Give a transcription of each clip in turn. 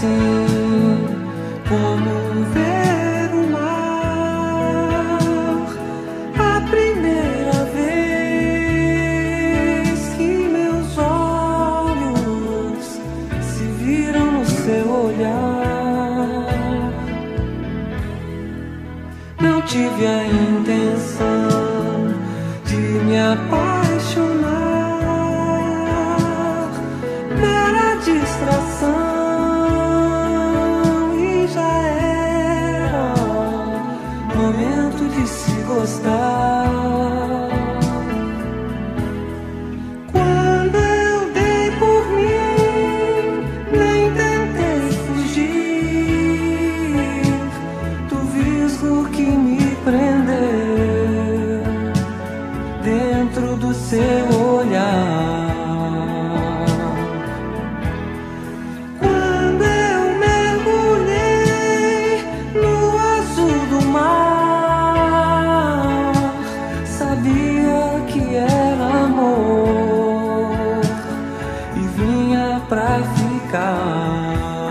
assim como ver o mar. A primeira vez que meus olhos se viram no seu olhar, não tive a intenção de me apaixonar, mera distração, e já era momento de se gostar. Quando eu dei por mim, nem tentei fugir do visgo que me prendeu dentro do seu olhar. Quando eu mergulhei no azul do mar, sabia que era amor e vinha pra ficar.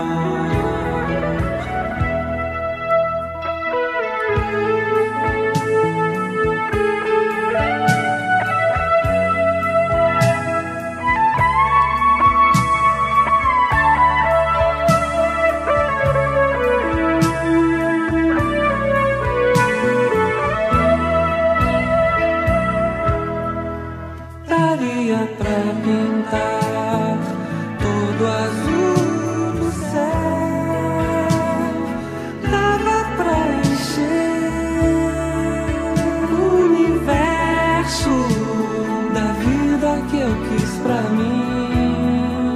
Daria pra pintar todo azul do céu, dava pra encher o universo da vida que eu quis pra mim.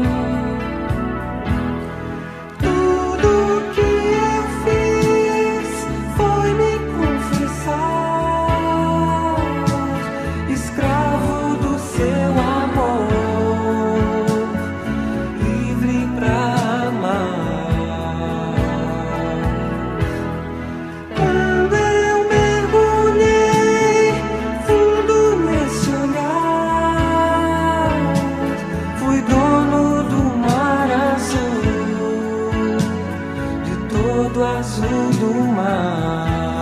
Tudo que eu fiz foi me confessar, escravo do seu amor, livre pra amar. Quando eu mergulhei fundo nesse olhar, fui dono do mar azul, de todo azul do mar.